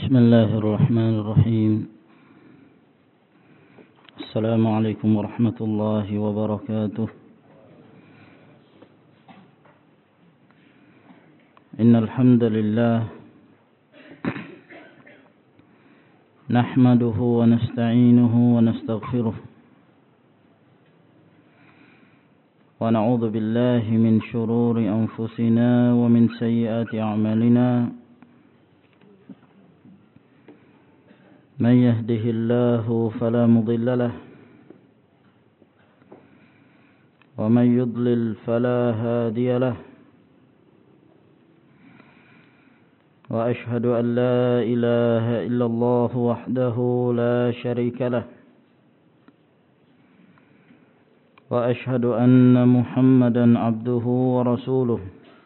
بسم الله الرحمن الرحيم. السلام عليكم ورحمة الله وبركاته. إن الحمد لله نحمده ونستعينه ونستغفره ونعوذ بالله من شرور أنفسنا ومن سيئات أعمالنا. من يهده الله فلا مضل له ومن يضلل فلا هادي له. وأشهد أن لا إله إلا الله وحده لا شريك له. وأشهد أن محمدا عبده ورسوله.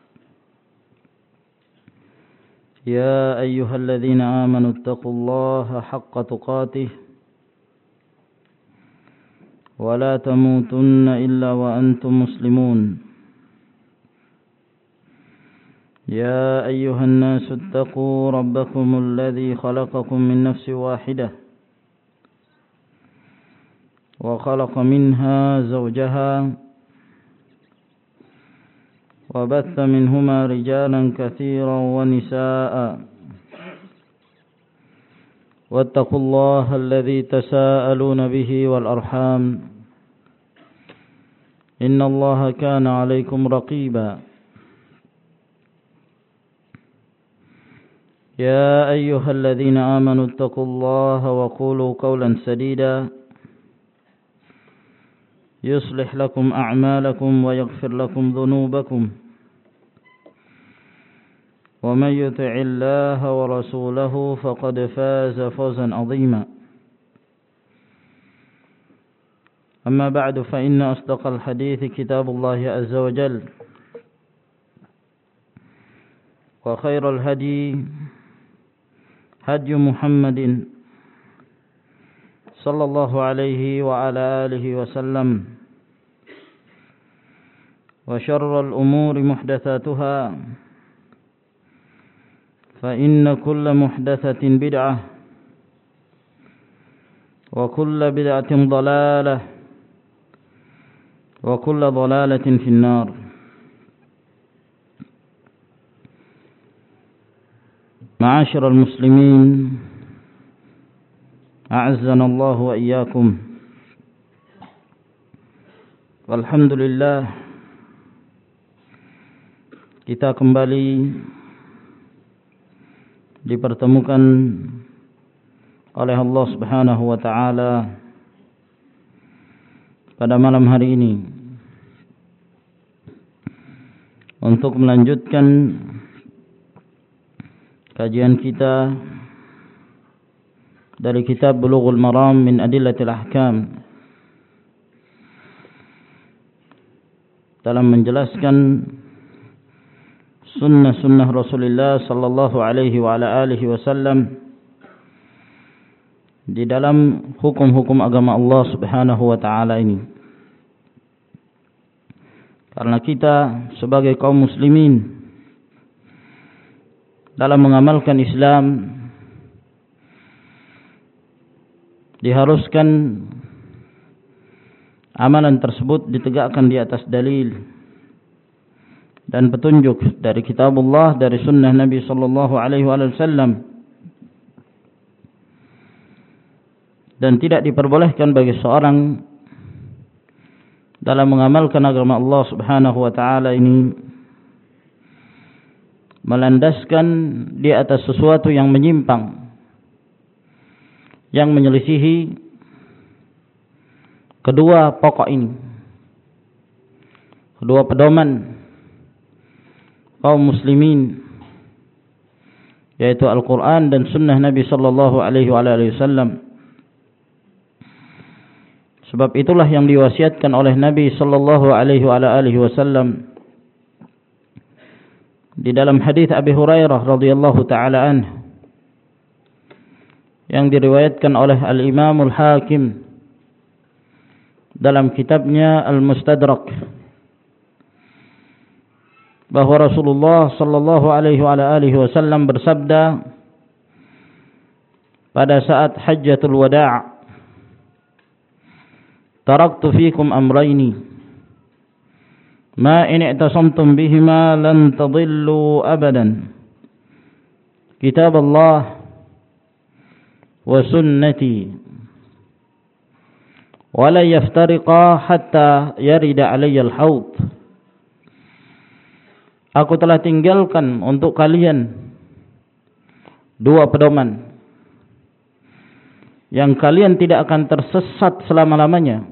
يا أيها الذين آمنوا اتقوا الله حق تقاته ولا تموتن إلا وأنتم مسلمون. يا أيها الناس اتقوا ربكم الذي خلقكم من نفس واحدة وخلق منها زوجها وبث منهما رجالا كثيرا ونساء. واتقوا الله الذي تساءلون به والأرحام إن الله كان عليكم رقيبا. يا أيها الذين آمنوا اتقوا الله وقولوا قولا سديدا يصلح لكم أعمالكم ويغفر لكم ذنوبكم. ومن يطع الله ورسوله فقد فاز فوزا عظيما. أما بعد فإن أصدق الحديث كتاب الله عز وجل وخير الهدي هدي محمد صلى الله عليه وعلى آله وسلم. وشر الأمور محدثاتها فإن كل محدثة بدعة وكل بدعة ضلالة وكل ضلالة في النار. معاشر المسلمين أعزنا الله وإياكم. Alhamdulillah, kita kembali dipertemukan oleh Allah Subhanahu wa taala pada malam hari ini untuk melanjutkan kajian kita dari kitab Bulughul Maram min Adillatil Ahkam dalam menjelaskan sunnah-sunnah Rasulullah sallallahu alaihi wa ala alihi wasallam di dalam hukum-hukum agama Allah Subhanahu wa taala ini. Karena kita sebagai kaum muslimin dalam mengamalkan Islam diharuskan amalan tersebut ditegakkan di atas dalil dan petunjuk dari kitabullah, dari sunnah Nabi sallallahu alaihi wasallam, dan tidak diperbolehkan bagi seorang dalam mengamalkan agama Allah Subhanahu wa taala ini melandaskan di atas sesuatu yang menyimpang, yang menyelisihi kedua pokok ini, kedua pedoman kaum muslimin, yaitu Al-Quran dan sunnah Nabi sallallahu alaihi wasallam. Sebab itulah yang diwasiatkan oleh Nabi sallallahu alaihi wasallam di dalam hadis Abi Hurairah radhiyallahu taala anhu yang diriwayatkan oleh Al-Imam Al-Hakim dalam kitabnya Al-Mustadrak, bahwa Rasulullah sallallahu alaihi wasallam bersabda, pada saat hajjatul wada', taraktu fikum amrayni ma in i'tasamtum bihima lan tadillu abadan, kitab Allah wa sunnati wa la yaftariqa hatta yarida alayya al-haud. Aku telah tinggalkan untuk kalian dua pedoman yang kalian tidak akan tersesat selama-lamanya,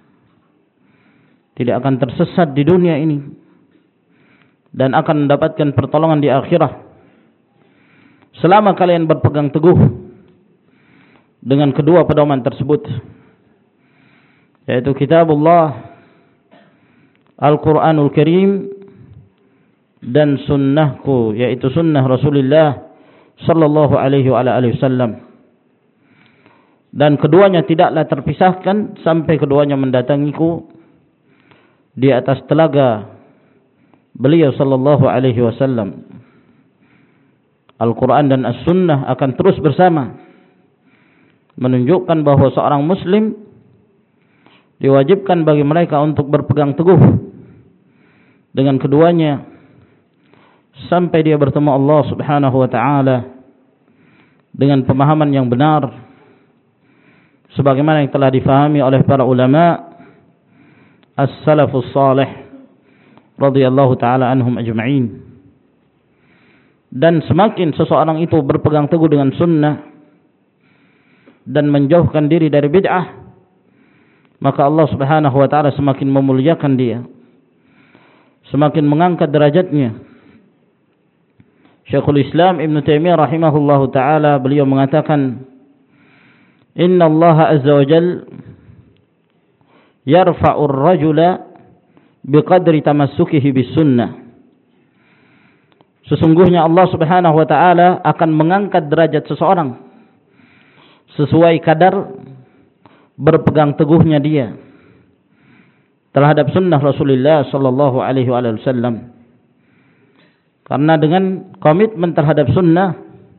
tidak akan tersesat di dunia ini, dan akan mendapatkan pertolongan di akhirat selama kalian berpegang teguh dengan kedua pedoman tersebut, yaitu kitabullah, Al-Quranul Karim, dan sunnahku, yaitu sunnah Rasulullah sallallahu alaihi wasallam. Dan keduanya tidaklah terpisahkan sampai keduanya mendatangiku di atas telaga beliau sallallahu alaihi wasallam. Al-Quran dan As-Sunnah akan terus bersama, menunjukkan bahawa seorang muslim diwajibkan bagi mereka untuk berpegang teguh dengan keduanya sampai dia bertemu Allah subhanahu wa ta'ala dengan pemahaman yang benar, sebagaimana yang telah difahami oleh para ulama as-salafus salih radhiyallahu ta'ala anhum ajma'in. Dan semakin seseorang itu berpegang teguh dengan sunnah dan menjauhkan diri dari bid'ah, maka Allah subhanahu wa ta'ala semakin memuliakan dia, semakin mengangkat derajatnya. Syekhul Islam Ibn Taimiyah rahimahullahu ta'ala, beliau mengatakan, Inna Allah azza wa jal yarfa'ur rajula biqadri tamassukihi bis sunnah. Sesungguhnya Allah subhanahu wa ta'ala akan mengangkat derajat seseorang sesuai kadar berpegang teguhnya dia terhadap sunnah Rasulullah sallallahu alaihi wasallam. Karena dengan komitmen terhadap sunnah,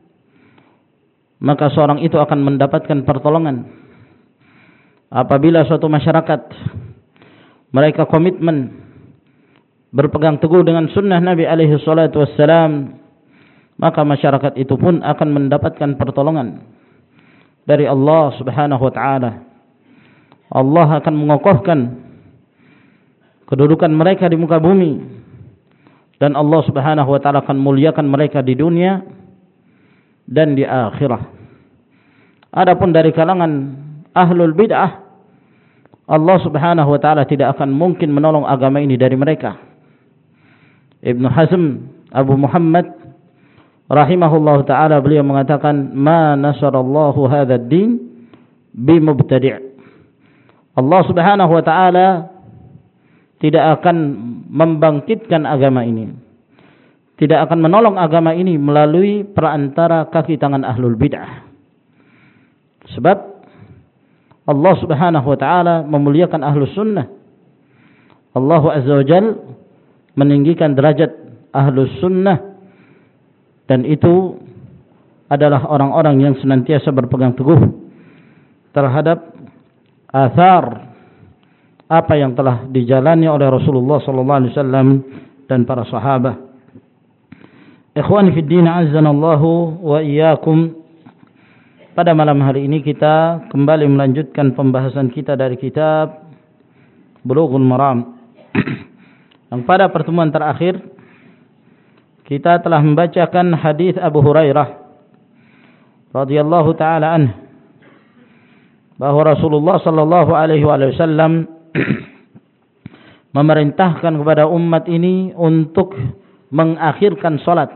maka seorang itu akan mendapatkan pertolongan. Apabila suatu masyarakat mereka komitmen berpegang teguh dengan sunnah Nabi alaihi salatu wassalam, maka masyarakat itu pun akan mendapatkan pertolongan dari Allah subhanahu wa ta'ala. Allah akan mengokohkan kedudukan mereka di muka bumi, dan Allah subhanahu wa ta'ala akan muliakan mereka di dunia dan di akhirat. Adapun dari kalangan ahlul bid'ah, Allah subhanahu wa ta'ala tidak akan mungkin menolong agama ini dari mereka. Ibn Hazm Abu Muhammad rahimahullah ta'ala, beliau mengatakan, ma nasarallahu hadha ad-din bimubtadi'. Allah subhanahu wa ta'ala tidak akan membangkitkan agama ini, tidak akan menolong agama ini melalui perantara kaki tangan ahlul bid'ah. Sebab Allah subhanahu wa ta'ala memuliakan ahlus sunnah. Allah azza wa jal meninggikan derajat ahlus sunnah, dan itu adalah orang-orang yang senantiasa berpegang teguh terhadap athar apa yang telah dijalani oleh Rasulullah sallallahu alaihi wasallam dan para sahabat. Ikhwani fid din, azzanallahu wa iyyakum. Pada malam hari ini kita kembali melanjutkan pembahasan kita dari kitab Bulughul Maram. Yang pada pertemuan terakhir kita telah membacakan hadis Abu Hurairah radhiyallahu taala anhu, bahwa Rasulullah sallallahu alaihi wasallam memerintahkan kepada umat ini untuk mengakhirkan salat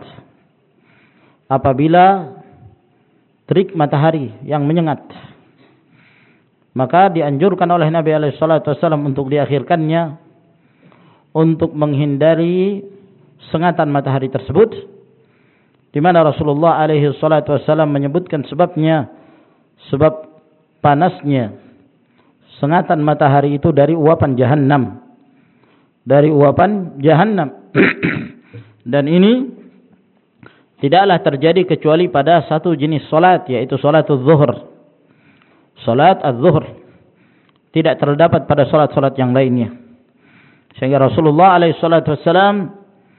apabila terik matahari yang menyengat. Maka dianjurkan oleh Nabi alaihi salatu wasallam untuk diakhirkannya, untuk menghindari sengatan matahari tersebut, di mana Rasulullah alaihi salatu wasallam menyebutkan sebabnya, sebab panasnya sengatan matahari itu dari uapan jahannam, dari uapan jahannam. Dan ini tidaklah terjadi kecuali pada satu jenis salat, yaitu salatul zuhur. Salat az-zuhur tidak terdapat pada salat-salat yang lainnya. Sehingga Rasulullah SAW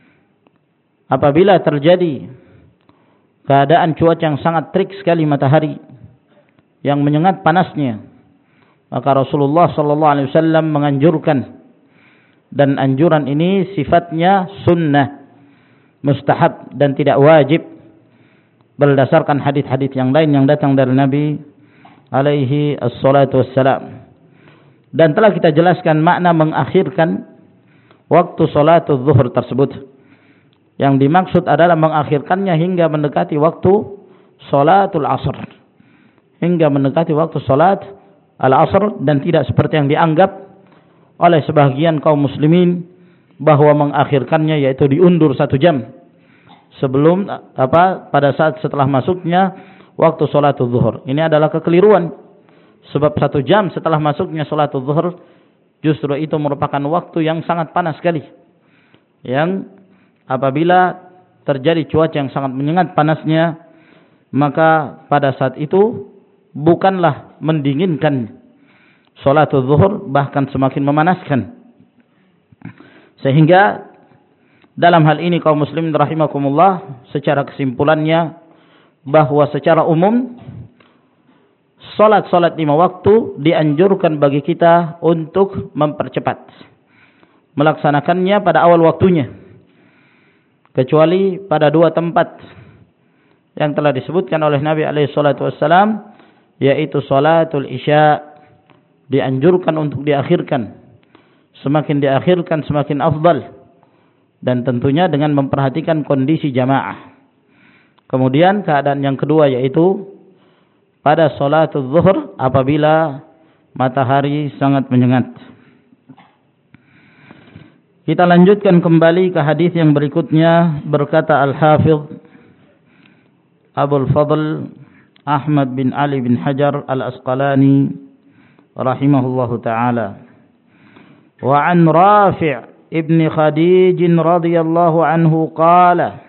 apabila terjadi keadaan cuaca yang sangat terik sekali, matahari yang menyengat panasnya, maka Rasulullah SAW menganjurkan, dan anjuran ini sifatnya sunnah, mustahab dan tidak wajib, berdasarkan hadis-hadis yang lain yang datang dari Nabi alaihi assalatu wassalam. Dan telah kita jelaskan makna mengakhirkan waktu salatul zuhur tersebut. Yang dimaksud adalah mengakhirkannya hingga mendekati waktu salatul asr, hingga mendekati waktu salat al-asr, dan tidak seperti yang dianggap oleh sebagian kaum muslimin bahwa mengakhirkannya yaitu diundur 1 jam sebelum pada saat setelah masuknya waktu salatul zuhur. Ini adalah kekeliruan, sebab 1 jam setelah masuknya salatul zuhur justru itu merupakan waktu yang sangat panas sekali, yang apabila terjadi cuaca yang sangat menyengat panasnya, maka pada saat itu bukanlah mendinginkan salatul zuhur, bahkan semakin memanaskan. Sehingga dalam hal ini kaum muslimin rahimakumullah, secara kesimpulannya bahwa secara umum salat-salat 5 waktu dianjurkan bagi kita untuk mempercepat melaksanakannya pada awal waktunya, kecuali pada 2 tempat yang telah disebutkan oleh Nabi alaihi salatu wassalam, yaitu salatul isya dianjurkan untuk diakhirkan. Semakin diakhirkan semakin afdal, dan tentunya dengan memperhatikan kondisi jamaah. Kemudian keadaan yang kedua yaitu pada salatul zuhur apabila matahari sangat menyengat. Kita lanjutkan kembali ke hadis yang berikutnya. Berkata Al-Hafidh Abul Fadl Ahmad bin Ali bin Hajar Al-Asqalani rahimahullahu ta'ala, wa an Rafi' ibn Khadij radhiyallahu anhu qala,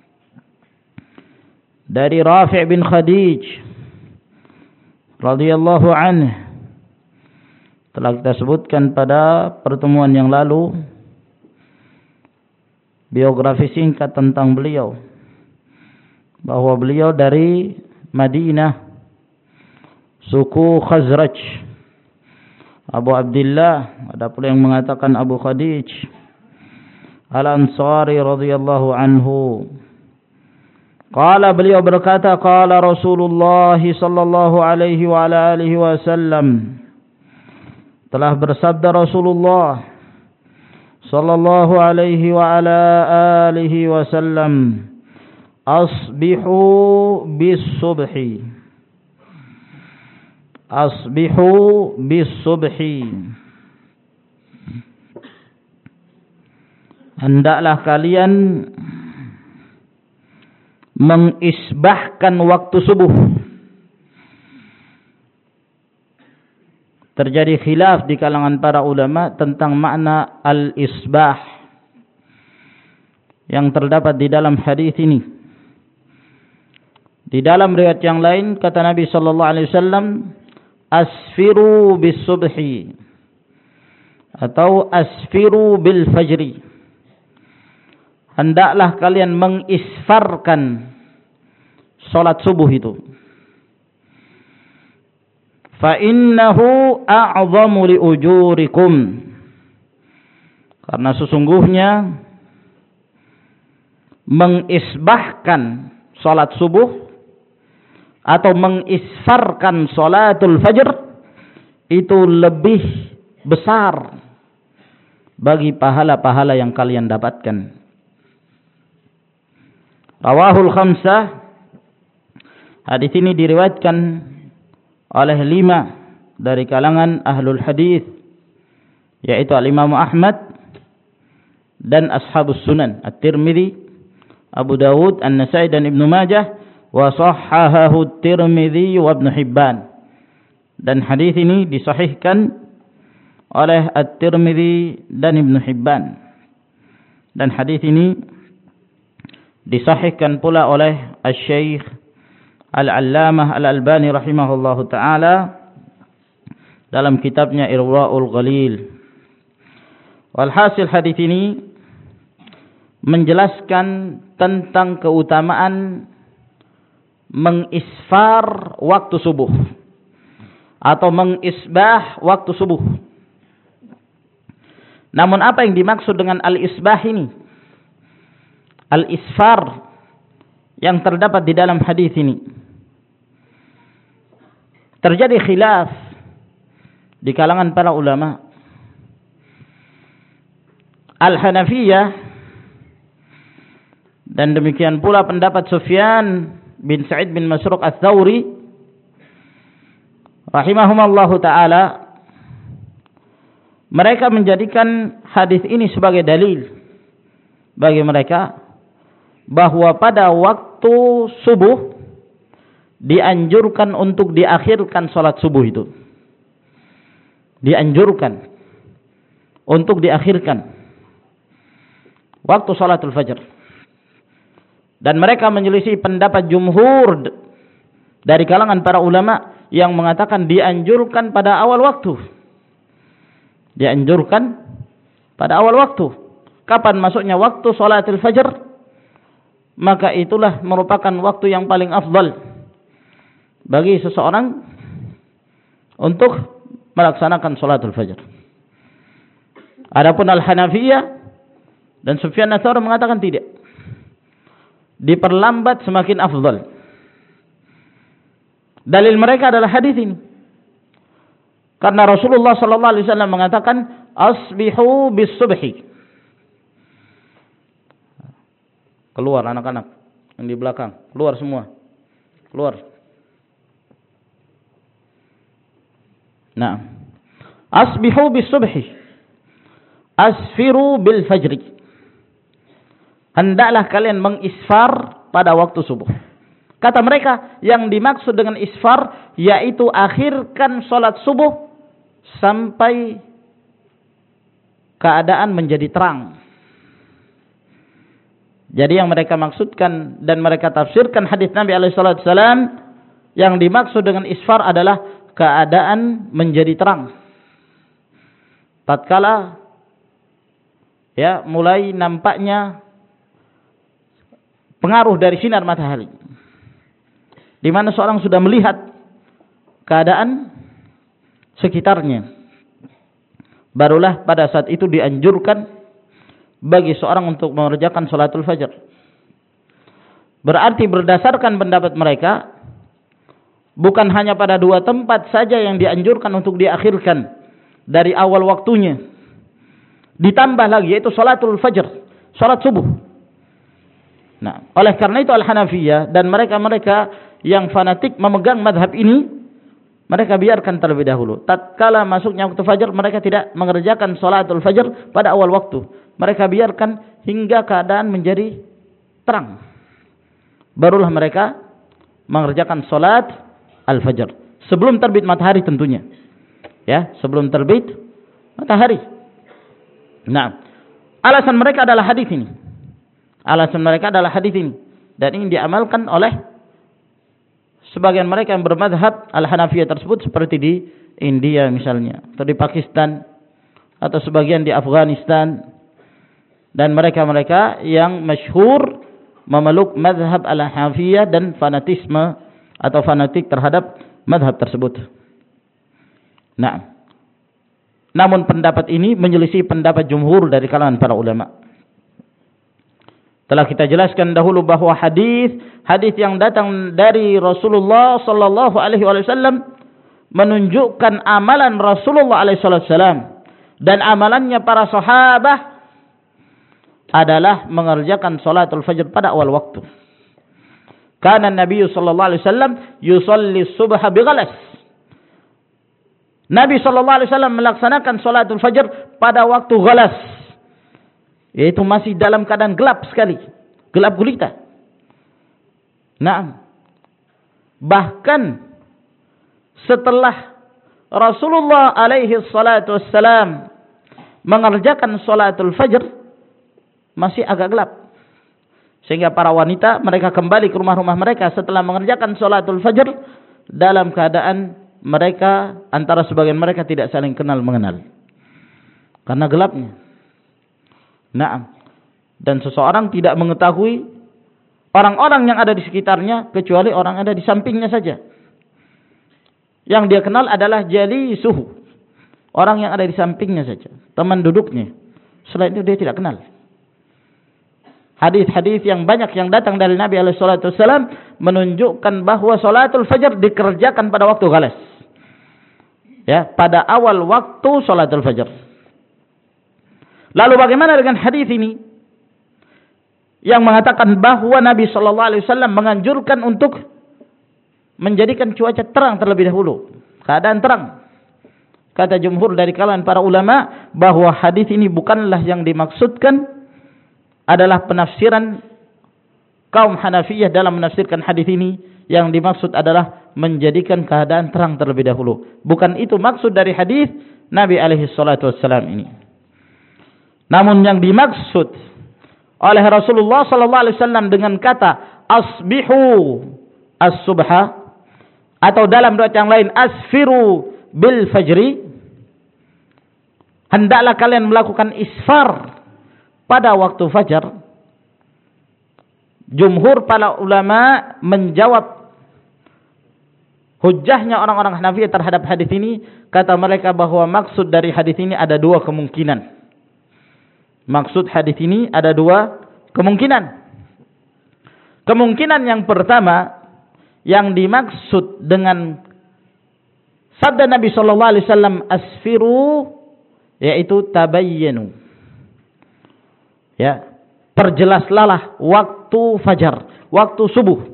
dari Rafi' bin Khadij radhiyallahu anhu, telah kita sebutkan pada pertemuan yang lalu biografi singkat tentang beliau, bahwa beliau dari Madinah, suku Khazraj, Abu Abdullah, ada pula yang mengatakan Abu Khadij Al-Ansari radhiyallahu anhu. Qala, beliau berkata, qala Rasulullah sallallahu alaihi wa ala alihi wasallam, telah bersabda Rasulullah sallallahu alaihi wa ala alihi wasallam, asbihu bis-subhi, asbihu bis-subhi, hendaklah kalian mengisbahkan waktu subuh. Terjadi khilaf di kalangan para ulama tentang makna al-isbah yang terdapat di dalam hadis ini. Di dalam riwayat yang lain kata Nabi sallallahu alaihi wasallam, asfiru bis-subhi atau asfiru bil fajri, hendaklah kalian mengisfarkan salat subuh itu. Fa innahu a'zamu li ujurikum, karena sesungguhnya mengisbahkan salat subuh atau mengisfarkan salatul fajr itu lebih besar bagi pahala-pahala yang kalian dapatkan. Rawahul khamsah, hadis ini diriwayatkan oleh 5 dari kalangan ahlul hadis, yaitu al-Imam Ahmad dan ashabus sunan, At-Tirmidzi, Abu Dawud, An-Nasai dan Ibnu Majah, wa sahhahahu At-Tirmidzi wa Ibnu Hibban, dan hadis ini disahihkan oleh At-Tirmidzi dan Ibnu Hibban, dan hadis ini disahihkan pula oleh Asy-Syaikh Al-Allamah Al-Albani rahimahullahu taala dalam kitabnya Irwaul Ghalil. Walhasil hadis ini menjelaskan tentang keutamaan mengisfar waktu subuh atau mengisbah waktu subuh. Namun apa yang dimaksud dengan al-isbah ini? Al-isfar yang terdapat di dalam hadis ini. Terjadi khilaf di kalangan para ulama. Al-Hanafiyah dan demikian pula pendapat Sufyan bin Sa'id bin Masruq Ats-Tsauri rahimahumallahu taala, mereka menjadikan hadis ini sebagai dalil bagi mereka bahwa pada waktu subuh dianjurkan untuk diakhirkan salat subuh itu. Dianjurkan untuk diakhirkan waktu salatul fajr. Dan mereka menyelisih pendapat jumhur dari kalangan para ulama yang mengatakan dianjurkan pada awal waktu. Dianjurkan pada awal waktu. Kapan masuknya waktu salatul fajr? Maka itulah merupakan waktu yang paling afdal bagi seseorang untuk melaksanakan salatul fajr. Adapun Al-Hanafiyah dan Sufyan Ats-Tsauri mengatakan tidak. Diperlambat semakin afdal. Dalil mereka adalah hadis ini. Karena Rasulullah sallallahu alaihi wasallam mengatakan asbihu bis-subhi. Keluar anak-anak yang di belakang, keluar semua. Keluar. Nah. Asbihu bis-subhi. Asfiru bil fajri. Hendaklah kalian mengisfar pada waktu subuh. Kata mereka, yang dimaksud dengan isfar yaitu akhirkan salat subuh sampai keadaan menjadi terang. Jadi yang mereka maksudkan dan mereka tafsirkan hadis Nabi alaihi salatu wasallam, yang dimaksud dengan isfar adalah keadaan menjadi terang. Tatkala mulai nampaknya pengaruh dari sinar matahari, di mana seorang sudah melihat keadaan sekitarnya, barulah pada saat itu dianjurkan bagi seorang untuk mengerjakan salatul fajr. Berarti berdasarkan pendapat mereka, bukan hanya pada dua tempat saja yang dianjurkan untuk diakhirkan dari awal waktunya, ditambah lagi yaitu salatul fajr, salat subuh. Nah, oleh karena itu Al-Hanafiyah dan mereka-mereka yang fanatik memegang madhab ini, mereka biarkan terlebih dahulu. Tatkala masuknya waktu fajar, mereka tidak mengerjakan salatul fajr pada awal waktu. Mereka biarkan hingga keadaan menjadi terang. Barulah mereka mengerjakan salat al-fajr. Sebelum terbit matahari tentunya. Ya, sebelum terbit matahari. Nah, alasan mereka adalah hadis ini. Alasan mereka adalah hadis ini, dan ini diamalkan oleh sebagian mereka yang bermadhab Al-Hanafiyah tersebut, seperti di India misalnya, atau di Pakistan, atau sebagian di Afghanistan, dan mereka-mereka yang masyhur memeluk madhab Al-Hanafiyah dan fanatisme atau fanatik terhadap madhab tersebut. Nah, namun pendapat ini menyelisih pendapat jumhur dari kalangan para ulama. Telah kita jelaskan dahulu bahwa hadis yang datang dari Rasulullah sallallahu alaihi wasallam menunjukkan amalan Rasulullah alaihi wasallam dan amalannya para sahabat adalah mengerjakan salatul fajr pada awal waktu. Kana Nabi sallallahu alaihi wasallam yusalli subha bighalas. Nabi sallallahu alaihi wasallam melaksanakan salatul fajr pada waktu ghalas, yaitu masih dalam keadaan gelap sekali, gelap gulita. Nah, bahkan setelah Rasulullah alaihi salatu wassalam mengerjakan salatul fajr, masih agak gelap. Sehingga para wanita mereka kembali ke rumah-rumah mereka setelah mengerjakan salatul fajr dalam keadaan mereka antara sebagian mereka tidak saling kenal mengenal karena gelapnya. Naam. Dan seseorang tidak mengetahui orang-orang yang ada di sekitarnya kecuali orang yang ada di sampingnya saja. Yang dia kenal adalah jalisuhu, orang yang ada di sampingnya saja, teman duduknya. Selain itu dia tidak kenal. Hadis-hadis yang banyak yang datang dari Nabi SAW menunjukkan bahwa salatul fajr dikerjakan pada waktu ghalas. Ya, pada awal waktu salatul fajr. Lalu bagaimana dengan hadis ini yang mengatakan bahwa Nabi SAW menganjurkan untuk menjadikan cuaca terang terlebih dahulu, keadaan terang? Kata jumhur dari kalangan para ulama bahwa hadis ini bukanlah yang dimaksudkan adalah penafsiran kaum Hanafiyah dalam menafsirkan hadis ini. Yang dimaksud adalah menjadikan keadaan terang terlebih dahulu. Bukan itu maksud dari hadis Nabi SAW ini. Namun yang dimaksud oleh Rasulullah SAW dengan kata asbihu as-subha, atau dalam riwayat yang lain asfiru bil fajri, hendaklah kalian melakukan isfar pada waktu fajar. Jumhur para ulama menjawab hujjahnya orang-orang Hanafiyah terhadap hadis ini. Kata mereka bahwa maksud dari hadis ini ada dua kemungkinan. Maksud hadis ini ada dua kemungkinan. Kemungkinan yang pertama, yang dimaksud dengan sabda Nabi SAW asfiru, yaitu tabayyanu, ya, perjelaslah waktu fajar, waktu subuh.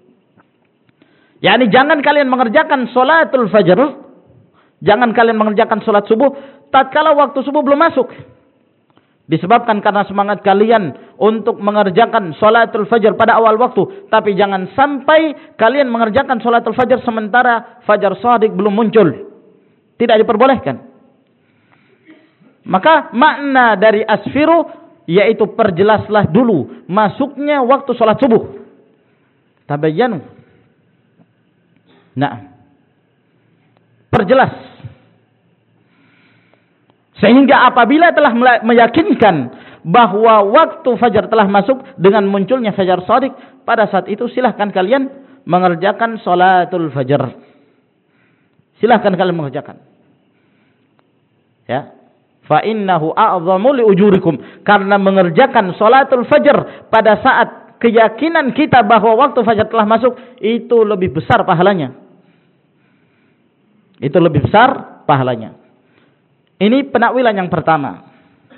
Yani jangan kalian mengerjakan salatul fajr, jangan kalian mengerjakan salat subuh tatkala waktu subuh belum masuk. Disebabkan karena semangat kalian untuk mengerjakan salatul fajr pada awal waktu, tapi jangan sampai kalian mengerjakan salatul fajr sementara fajar shadiq belum muncul. Tidak diperbolehkan. Maka makna dari asfiru yaitu perjelaslah dulu masuknya waktu salat subuh. Tabayyanu. Nah, perjelas. Sehingga apabila telah meyakinkan bahwa waktu fajar telah masuk dengan munculnya fajar shadiq, pada saat itu silahkan kalian mengerjakan salatul fajar. Silahkan kalian mengerjakan. Ya. Fa innahu a'zamu li ujurikum, karena mengerjakan salatul fajar pada saat keyakinan kita bahwa waktu fajar telah masuk itu lebih besar pahalanya. Itu lebih besar pahalanya. Ini penakwilan yang pertama.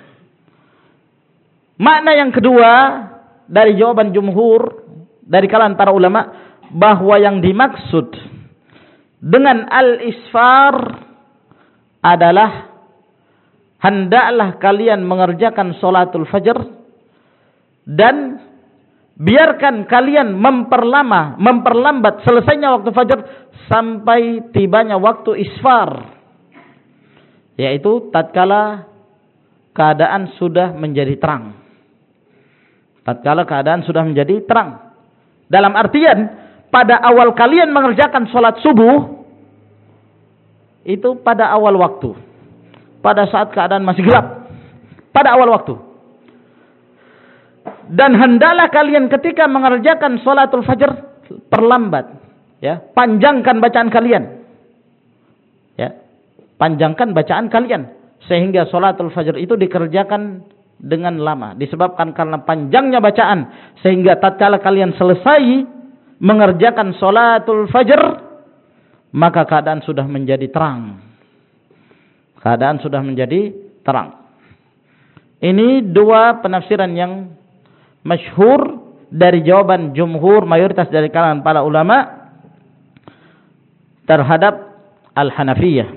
Makna yang kedua dari jawaban jumhur dari kalangan para ulama bahwa yang dimaksud dengan al-isfar adalah hendaklah kalian mengerjakan salatul fajr dan biarkan kalian memperlambat selesainya waktu fajar sampai tibanya waktu isfar, yaitu tatkala keadaan sudah menjadi terang. Tatkala keadaan sudah menjadi terang. Dalam artian pada awal kalian mengerjakan salat subuh itu pada awal waktu, pada saat keadaan masih gelap, pada awal waktu. Dan hendaklah kalian ketika mengerjakan salatul fajr perlambat, ya, panjangkan bacaan kalian, ya, panjangkan bacaan kalian sehingga salatul fajr itu dikerjakan dengan lama, disebabkan karena panjangnya bacaan, sehingga tatkala kalian selesai mengerjakan salatul fajr maka keadaan sudah menjadi terang. Keadaan sudah menjadi terang. Ini dua penafsiran yang masyhur dari jawaban jumhur mayoritas dari kalangan para ulama terhadap al-Hanafiyah.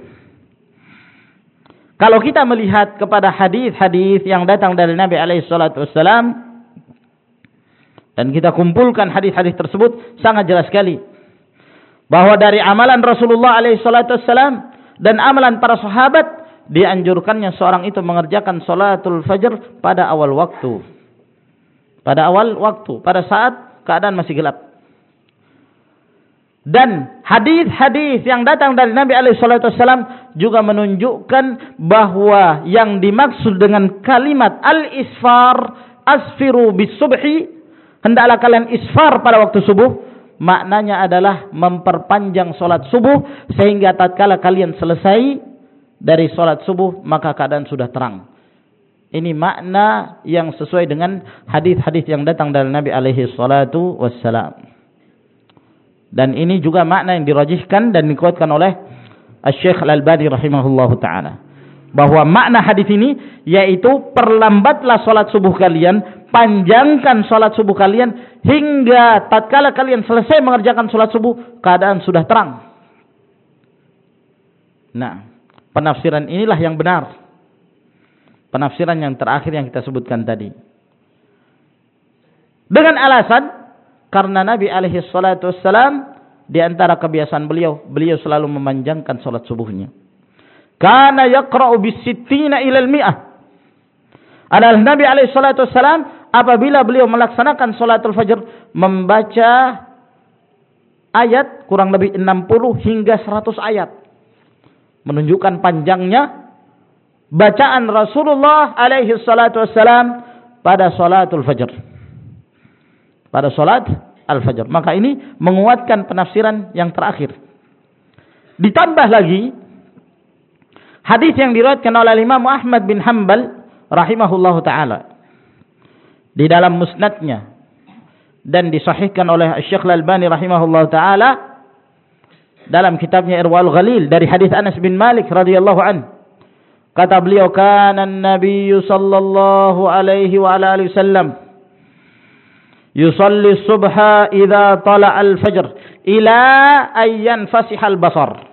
Kalau kita melihat kepada hadis-hadis yang datang dari Nabi SAW dan kita kumpulkan hadis-hadis tersebut, sangat jelas sekali bahwa dari amalan Rasulullah SAW dan amalan para sahabat dianjurkannya seorang itu mengerjakan salatul fajr pada awal waktu. pada awal waktu, pada saat keadaan masih gelap. Dan hadis-hadis yang datang dari Nabi SAW juga menunjukkan bahwa yang dimaksud dengan kalimat al-isfar, asfiru bis-subhi, hendaklah kalian isfar pada waktu subuh, maknanya adalah memperpanjang solat subuh sehingga tatkala kalian selesai dari solat subuh maka keadaan sudah terang. Ini makna yang sesuai dengan hadis-hadis yang datang dari Nabi SAW. Dan ini juga makna yang dirajihkan dan dikuatkan oleh Syekh Al-Albani rahimahullahu ta'ala. Bahwa makna hadis ini yaitu perlambatlah solat subuh kalian, panjangkan solat subuh kalian hingga tatkala kalian selesai mengerjakan solat subuh keadaan sudah terang. Nah, penafsiran inilah yang benar. Penafsiran yang terakhir yang kita sebutkan tadi. Dengan alasan karena Nabi alaihi salatu wassalam di antara kebiasaan beliau selalu memanjangkan salat subuhnya. Kana yaqra'u bis-sittina ila al-mi'ah. Adalah Nabi alaihi salatu wassalam apabila beliau melaksanakan salatul fajr membaca ayat kurang lebih 60 hingga 100 ayat. Menunjukkan panjangnya bacaan Rasulullah alaihi salatu wassalam pada salatul fajr. Pada salat al-fajr. Maka ini menguatkan penafsiran yang terakhir. Ditambah lagi hadis yang diriwayatkan oleh Imam Ahmad bin Hanbal rahimahullahu taala di dalam musnadnya dan disahihkan oleh Syekh Al-Albani rahimahullahu taala dalam kitabnya Irwaul Ghalil dari hadis Anas bin Malik radhiyallahu anhu. Kata beliau, kana an-nabiy sallallahu alaihi wa ala alihi wasallam yusalli subha idza tala al-fajr ila ayyan fasihal basar.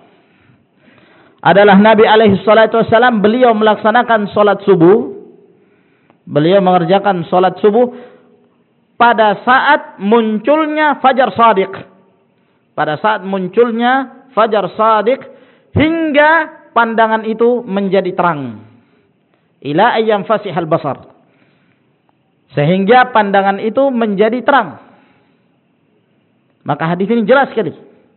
Adalah Nabi alaihi salatu wasallam beliau melaksanakan salat subuh. Beliau mengerjakan salat subuh pada saat munculnya fajar shadiq. Pada saat munculnya fajar shadiq hingga pandangan itu menjadi terang. Ila ayyan fasihal basar. Sehingga pandangan itu menjadi terang. Maka hadis ini jelas sekali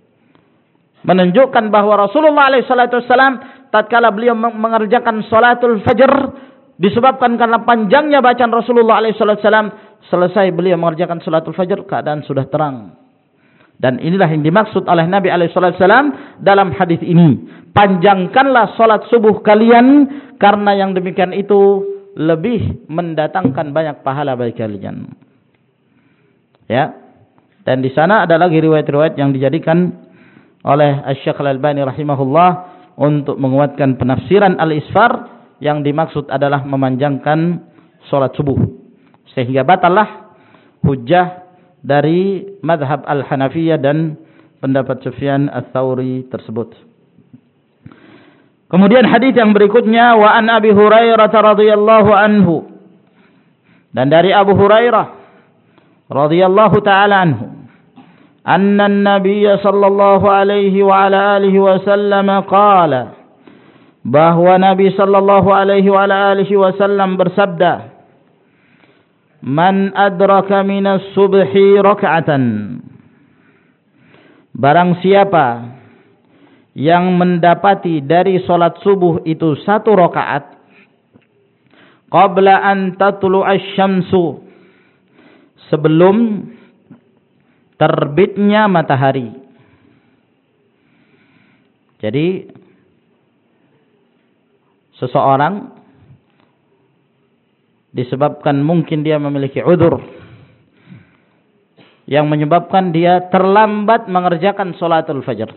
menunjukkan bahwa Rasulullah SAW tatkala beliau mengerjakan salatul fajr disebabkan karena panjangnya bacaan Rasulullah SAW, selesai beliau mengerjakan salatul fajr keadaan sudah terang. Dan inilah yang dimaksud oleh Nabi SAW dalam hadis ini. Panjangkanlah salat subuh kalian karena yang demikian itu lebih mendatangkan banyak pahala bagi kalian. Ya. Dan di sana ada lagi riwayat-riwayat yang dijadikan oleh Syekh Al-Albani rahimahullah untuk menguatkan penafsiran al-isfar yang dimaksud adalah memanjangkan salat subuh. Sehingga batallah hujjah dari mazhab Al-Hanafiyah dan pendapat Sufyan Ats-Tsauri tersebut. Kemudian hadis yang berikutnya wa an Abi Hurairah radhiyallahu anhu, dan dari Abu Hurairah radhiyallahu taala anhu, anna an-nabiy sallallahu alaihi wa ala alihi wasallam qala, bahwa Nabi sallallahu alaihi wa ala alihi wasallam bersabda, man adraka minas subhi rak'atan, barang siapa yang mendapati dari solat subuh itu 1 rakaat qabla an tatlu'asy syamsu, sebelum terbitnya matahari. Jadi seseorang disebabkan mungkin dia memiliki udzur yang menyebabkan dia terlambat mengerjakan salatul fajr.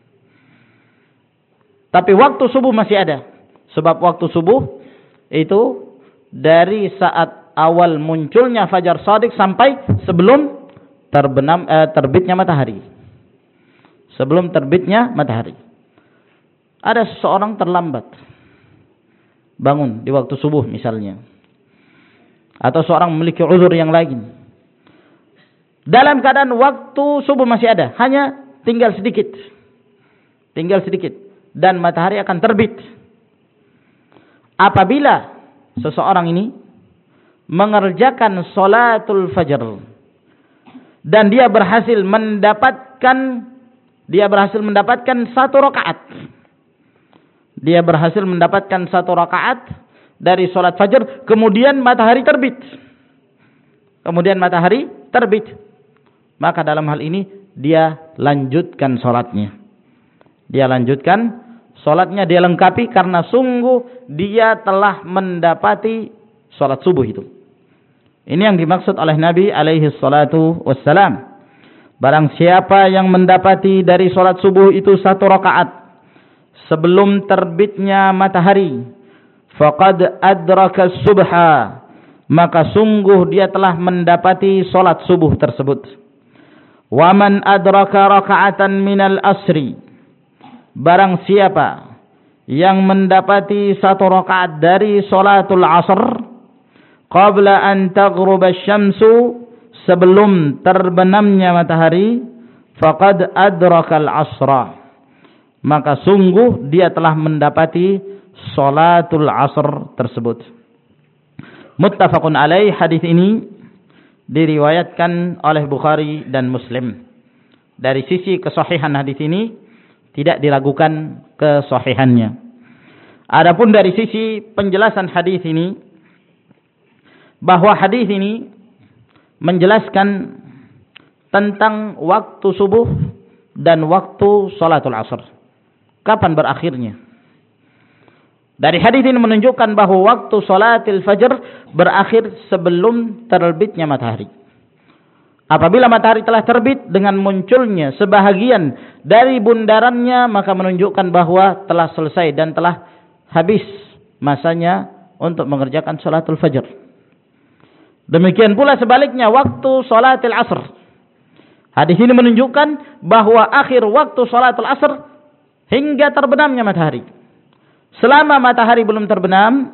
Tapi waktu subuh masih ada. Sebab waktu subuh itu dari saat awal munculnya fajar shadiq sampai sebelum terbitnya matahari. Sebelum terbitnya matahari. Ada seseorang terlambat bangun di waktu subuh misalnya. Atau seorang memiliki uzur yang lain. Dalam keadaan waktu subuh masih ada. Hanya tinggal sedikit. Tinggal sedikit. Dan matahari akan terbit. Apabila seseorang ini mengerjakan salatul fajr dan dia berhasil mendapatkan satu rakaat. Dia berhasil mendapatkan satu rakaat dari salat fajar, kemudian matahari terbit. Maka dalam hal ini dia lanjutkan salatnya. Dia lengkapi karena sungguh dia telah mendapati salat subuh itu. Ini yang dimaksud oleh Nabi alaihi salatu wassalam. Barang siapa yang mendapati dari salat subuh itu satu rakaat sebelum terbitnya matahari, faqad adraka subha, maka sungguh dia telah mendapati salat subuh tersebut. Wa man adraka raka'atan minal asri, barang siapa yang mendapati satu rakaat dari salatul asr qabla an taghruba asy-syamsu, sebelum terbenamnya matahari, faqad adrakal asra, maka sungguh dia telah mendapati salatul asr tersebut. Muttafaqun alaih. Hadis ini diriwayatkan oleh Bukhari dan Muslim. Dari sisi kesahihan hadis ini tidak diragukan kesahihannya. Adapun dari sisi penjelasan hadis ini, bahwa hadis ini menjelaskan tentang waktu subuh dan waktu salatul asr. Kapan berakhirnya? Dari hadis ini menunjukkan bahwa waktu salatul fajr berakhir sebelum terbitnya matahari. Apabila matahari telah terbit dengan munculnya sebahagian dari bundarannya, maka menunjukkan bahwa telah selesai dan telah habis masanya untuk mengerjakan salatul fajr. Demikian pula sebaliknya waktu salatul asr. Hadis ini menunjukkan bahwa akhir waktu salatul asr hingga terbenamnya matahari. Selama matahari belum terbenam,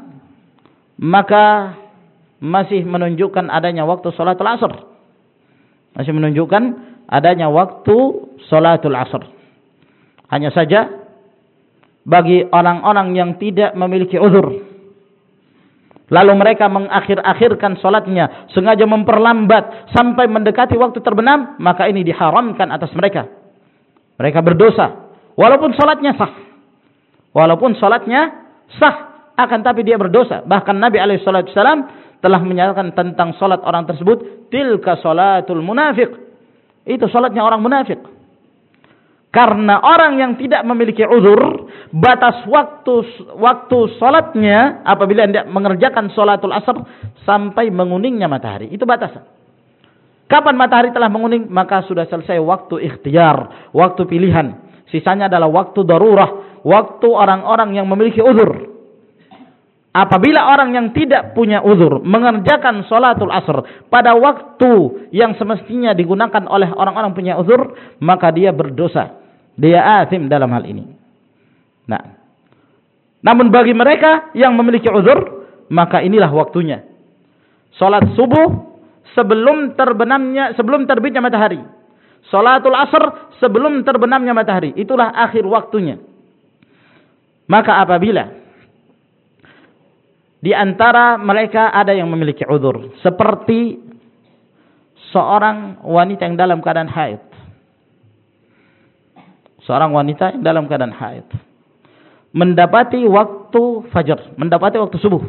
maka masih menunjukkan adanya waktu salatul asr. Masih menunjukkan adanya waktu salatul asr. Hanya saja bagi orang-orang yang tidak memiliki uzur, lalu mereka mengakhir-akhirkan salatnya, sengaja memperlambat sampai mendekati waktu terbenam, maka ini diharamkan atas mereka. Mereka berdosa. Walaupun salatnya sah, akan tapi dia berdosa. Bahkan Nabi alaihissalam telah menyatakan tentang salat orang tersebut, tilka salatul munafiq. Itu salatnya orang munafik. Karena orang yang tidak memiliki uzur, batas waktu salatnya apabila dia mengerjakan salatul asr sampai menguningnya matahari. Itu batasan. Kapan matahari telah menguning, maka sudah selesai waktu ikhtiar, waktu pilihan. Sisanya adalah waktu darurah, waktu orang-orang yang memiliki uzur. Apabila orang yang tidak punya uzur mengerjakan salatul asr pada waktu yang semestinya digunakan oleh orang-orang punya uzur, maka dia berdosa. Dia athim dalam hal ini. Nah, namun bagi mereka yang memiliki uzur, maka inilah waktunya. Salat subuh sebelum terbitnya matahari. Salatul asr sebelum terbenamnya matahari. Itulah akhir waktunya. Maka apabila di antara mereka ada yang memiliki uzur, seperti seorang wanita yang dalam keadaan haid. Seorang wanita yang dalam keadaan haid mendapati waktu fajar, mendapati waktu subuh,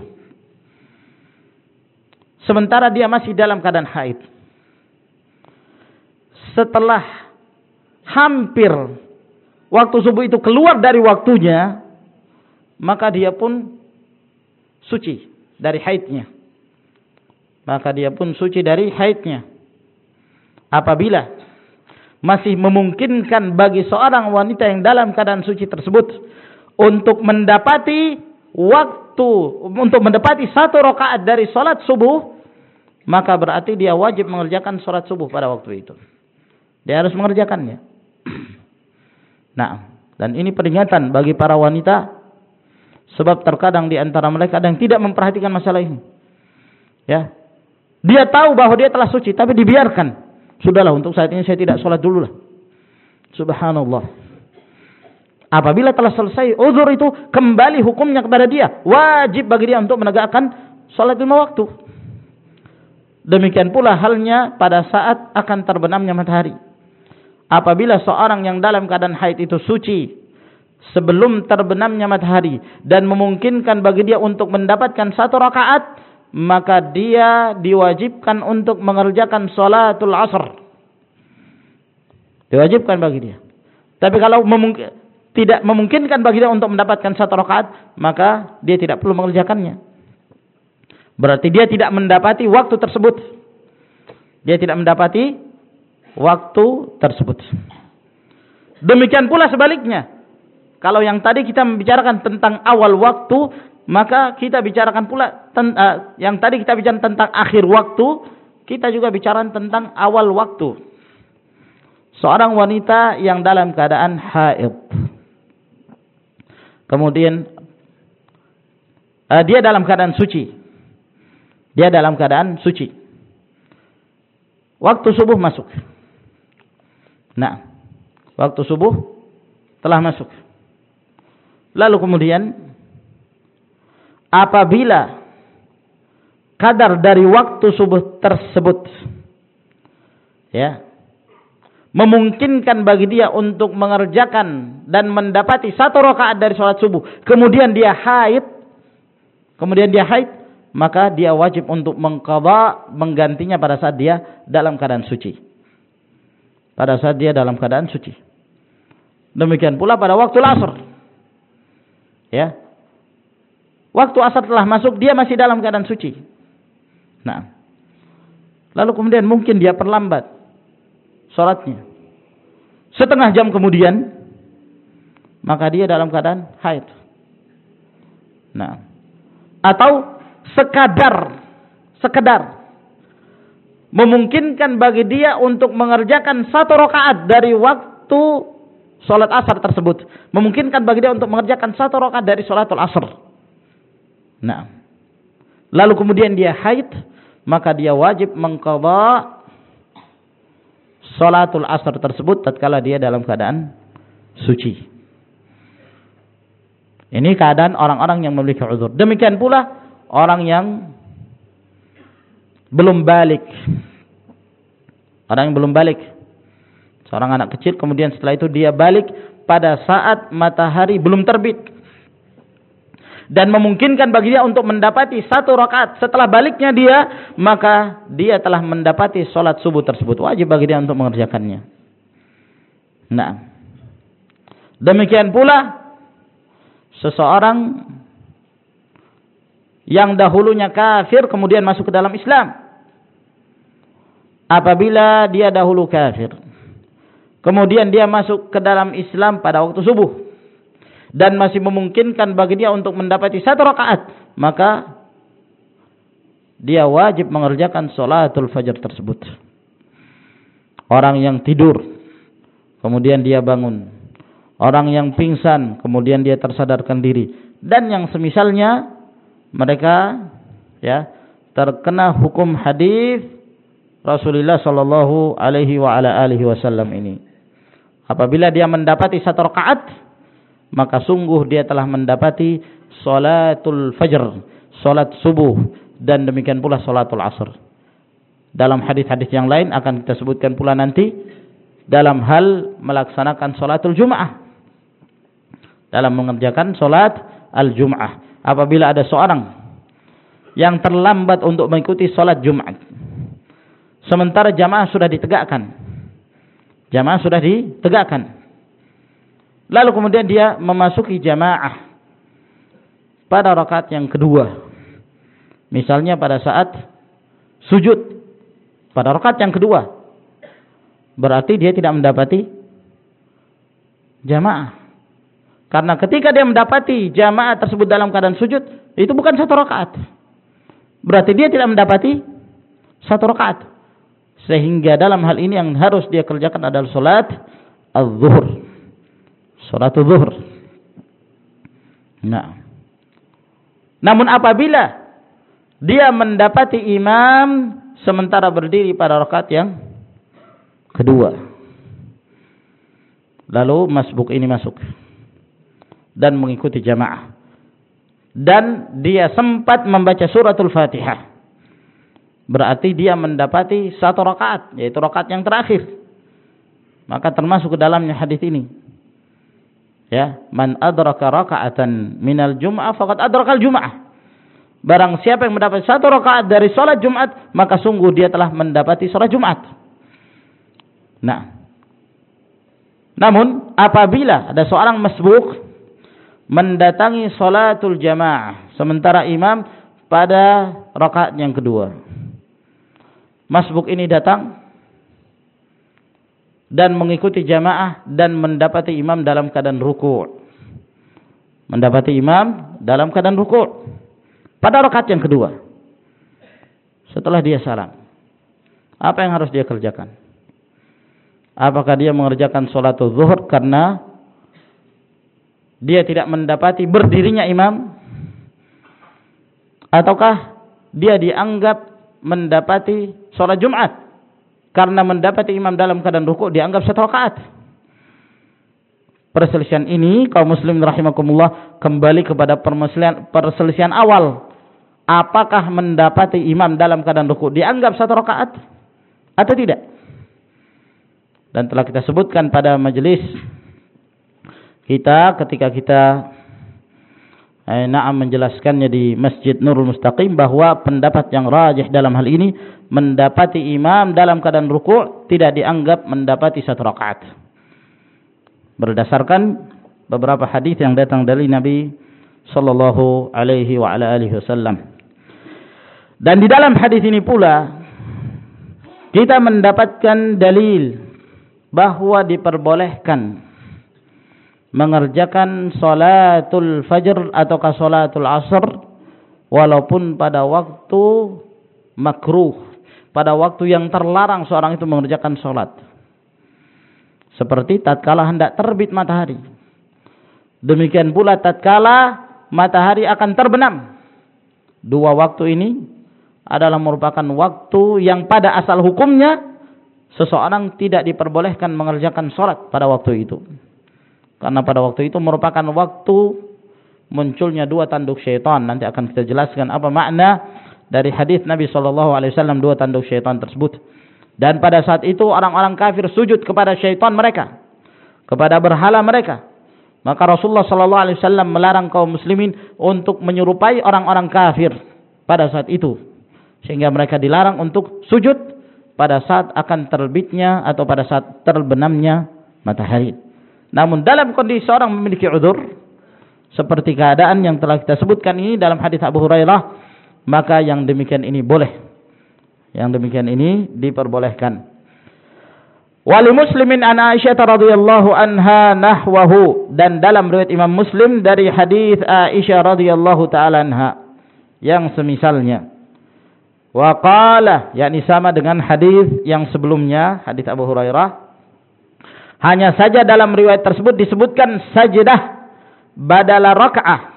sementara dia masih dalam keadaan haid. Setelah hampir waktu subuh itu keluar dari waktunya, maka dia pun suci dari haidnya. Apabila masih memungkinkan bagi seorang wanita yang dalam keadaan suci tersebut untuk mendapati satu rakaat dari salat subuh, maka berarti dia wajib mengerjakan salat subuh pada waktu itu. Dia harus mengerjakannya. Nah, dan ini peringatan bagi para wanita, sebab terkadang di antara mereka ada yang tidak memperhatikan masalah ini. Ya. Dia tahu bahwa dia telah suci, tapi dibiarkan. Sudahlah, untuk saat ini saya tidak sholat dulu lah. Subhanallah. Apabila telah selesai uzur itu, kembali hukumnya kepada dia. Wajib bagi dia untuk menegakkan sholat 5 waktu. Demikian pula halnya pada saat akan terbenamnya matahari. Apabila seorang yang dalam keadaan haid itu suci sebelum terbenamnya matahari dan memungkinkan bagi dia untuk mendapatkan 1 rakaat, maka dia diwajibkan untuk mengerjakan salatul asr. Diwajibkan bagi dia. Tapi kalau tidak memungkinkan bagi dia untuk mendapatkan 1 rakaat, maka dia tidak perlu mengerjakannya. Berarti dia tidak mendapati waktu tersebut. Dia tidak mendapati waktu tersebut. Demikian pula sebaliknya. Kalau yang tadi kita membicarakan tentang awal waktu, maka kita bicarakan pula yang tadi kita bicara tentang akhir waktu, kita juga bicara tentang awal waktu. Seorang wanita yang dalam keadaan haid, kemudian dia dalam keadaan suci. Dia dalam keadaan suci. Waktu subuh masuk. Nah, waktu subuh telah masuk. Lalu kemudian apabila kadar dari waktu subuh tersebut ya memungkinkan bagi dia untuk mengerjakan dan mendapati 1 rakaat dari sholat subuh, kemudian dia haid, maka dia wajib untuk menggantinya pada saat dia dalam keadaan suci. Pada saat dia dalam keadaan suci. Demikian pula pada waktu asar. Ya. Waktu asar telah masuk, dia masih dalam keadaan suci. Nah. Lalu kemudian mungkin dia perlambat salatnya. Setengah jam kemudian, maka dia dalam keadaan haid. Nah. Atau sekedar memungkinkan bagi dia untuk mengerjakan 1 rakaat dari waktu sholat asar tersebut. Memungkinkan bagi dia untuk mengerjakan 1 rakaat dari sholatul asar. Nah, lalu kemudian dia haid, maka dia wajib mengqadha sholatul asar tersebut tatkala dia dalam keadaan suci. Ini keadaan orang-orang yang memiliki uzur. Demikian pula orang yang belum balik. Orang yang belum balik. Seorang anak kecil kemudian setelah itu dia balik pada saat matahari belum terbit. Dan memungkinkan bagi dia untuk mendapati 1 rakaat. Setelah baliknya dia, maka dia telah mendapati sholat subuh tersebut. Wajib bagi dia untuk mengerjakannya. Nah. Demikian pula seseorang yang dahulunya kafir kemudian masuk ke dalam Islam. Apabila dia dahulu kafir, kemudian dia masuk ke dalam Islam pada waktu subuh dan masih memungkinkan bagi dia untuk mendapati 1 rakaat, maka dia wajib mengerjakan sholatul fajr tersebut. Orang yang tidur kemudian dia bangun, orang yang pingsan kemudian dia tersadarkan diri, dan yang semisalnya, mereka ya terkena hukum hadis Rasulullah sallallahu alaihi wa ala alihi wasallam ini. Apabila dia mendapati 1 rakaat, maka sungguh dia telah mendapati salatul fajr, salat subuh, dan demikian pula salatul asr. Dalam hadis-hadis yang lain akan kita sebutkan pula nanti dalam hal melaksanakan salatul Jum'ah. Dalam mengerjakan salat al-Jum'ah. Apabila ada seorang yang terlambat untuk mengikuti salat Jumat, sementara jamaah sudah ditegakkan, lalu kemudian dia memasuki jamaah pada rakaat yang kedua, misalnya pada saat sujud pada rakaat yang kedua, berarti dia tidak mendapati jamaah. Karena ketika dia mendapati jamaah tersebut dalam keadaan sujud, itu bukan 1 rakaat. Berarti dia tidak mendapati 1 rakaat. Sehingga dalam hal ini yang harus dia kerjakan adalah salat az-zuhur. Salatul zuhur. Nah. Namun apabila dia mendapati imam sementara berdiri pada rakaat yang kedua, lalu masbuk ini masuk dan mengikuti jamaah, dan dia sempat membaca suratul Fatihah, berarti dia mendapati 1 rakaat, yaitu rakaat yang terakhir. Maka termasuk ke dalamnya hadis ini. Ya, man adraka raka'atan minal jum'ah faqad adrakal jum'ah. Barang siapa yang mendapat 1 rakaat dari salat Jumat, maka sungguh dia telah mendapati salat Jumat. Nah, namun apabila ada seorang masbuk mendatangi salatul jamaah sementara imam pada rakaat yang kedua, masbuk ini datang dan mengikuti jamaah dan mendapati imam dalam keadaan ruku'. Mendapati imam dalam keadaan ruku' pada rakaat yang kedua. Setelah dia salam, apa yang harus dia kerjakan? Apakah dia mengerjakan salatul zuhur karena dia tidak mendapati berdirinya imam? Ataukah dia dianggap mendapati salat Jumat karena mendapati imam dalam keadaan rukuk dianggap 1 rakaat? Perselisihan ini kaum muslimin rahimakumullah kembali kepada perselisihan awal. Apakah mendapati imam dalam keadaan rukuk dianggap 1 rakaat atau tidak? Dan telah kita sebutkan pada majelis kita ketika kita menjelaskannya di Masjid Nurul Mustaqim, bahwa pendapat yang rajih dalam hal ini, mendapati imam dalam keadaan ruku' tidak dianggap mendapati 1 rakaat. Berdasarkan beberapa hadis yang datang dari Nabi sallallahu alaihi wa ala alihi wasallam. Dan di dalam hadis ini pula kita mendapatkan dalil bahwa diperbolehkan mengerjakan salatul fajr ataukah salatul asr walaupun pada waktu makruh, pada waktu yang terlarang seorang itu mengerjakan salat. Seperti tatkala hendak terbit matahari. Demikian pula tatkala matahari akan terbenam. 2 waktu ini adalah merupakan waktu yang pada asal hukumnya seseorang tidak diperbolehkan mengerjakan salat pada waktu itu. Karena pada waktu itu merupakan waktu munculnya 2 tanduk syaitan. Nanti akan kita jelaskan apa makna dari hadis Nabi SAW 2 tanduk syaitan tersebut. Dan pada saat itu orang-orang kafir sujud kepada syaitan mereka, kepada berhala mereka. Maka Rasulullah SAW melarang kaum muslimin untuk menyerupai orang-orang kafir pada saat itu. Sehingga mereka dilarang untuk sujud pada saat akan terbitnya atau pada saat terbenamnya matahari. Namun dalam kondisi seorang memiliki udzur seperti keadaan yang telah kita sebutkan ini dalam hadis Abu Hurairah, maka yang demikian ini boleh. Yang demikian ini diperbolehkan. Wali Muslimin an Aisyah radhiyallahu anha nahwahu, dan dalam riwayat Imam Muslim dari hadis Aisyah radhiyallahu taala anha yang semisalnya. Wa qala, yakni sama dengan hadis yang sebelumnya, hadis Abu Hurairah. Hanya saja dalam riwayat tersebut disebutkan sajdah badala raka'ah.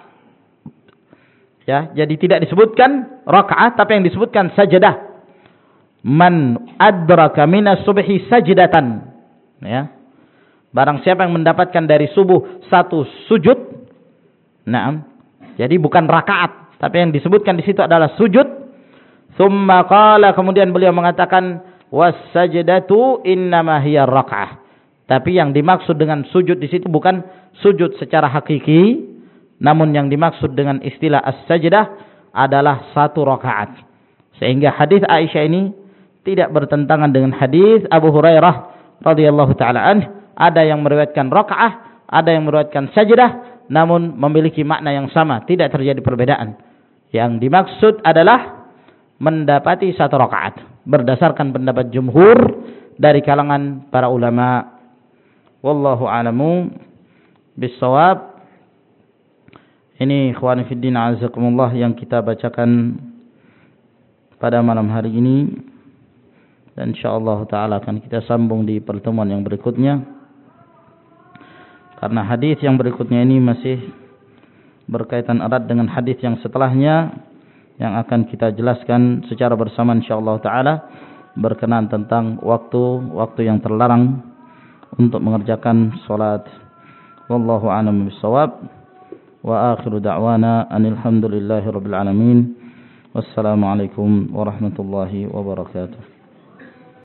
Ya, jadi tidak disebutkan raka'ah tapi yang disebutkan sajdah. Man adraka minas subhi sajdatan. Ya. Barang siapa yang mendapatkan dari subuh 1 sujud. Naam. Jadi bukan rakaat, tapi yang disebutkan di situ adalah sujud. Tsumma qala, kemudian beliau mengatakan was-sajdatu innama hiya raka'ah. Tapi yang dimaksud dengan sujud di situ bukan sujud secara hakiki, namun yang dimaksud dengan istilah as-sajdah adalah 1 rakaat. Sehingga hadis Aisyah ini tidak bertentangan dengan hadis Abu Hurairah radhiyallahu taala anhu. Ada yang meriwayatkan rakaah, ada yang meriwayatkan sajdah, namun memiliki makna yang sama, tidak terjadi perbedaan. Yang dimaksud adalah mendapati 1 rakaat berdasarkan pendapat jumhur dari kalangan para ulama. Wallahu a'lamu bis-shawab. Ini ikhwani fid din azakumullah yang kita bacakan pada malam hari ini, dan insyaallah taala akan kita sambung di pertemuan yang berikutnya, karena hadis yang berikutnya ini masih berkaitan erat dengan hadis yang setelahnya yang akan kita jelaskan secara bersama insyaallah taala, berkenaan tentang waktu yang terlarang untuk mengerjakan salat. Wallahu a'lam bis-shawab. Wa akhiru da'wana anil hamdulillahi rabbil alamin. Wassalamualaikum warahmatullahi wabarakatuh.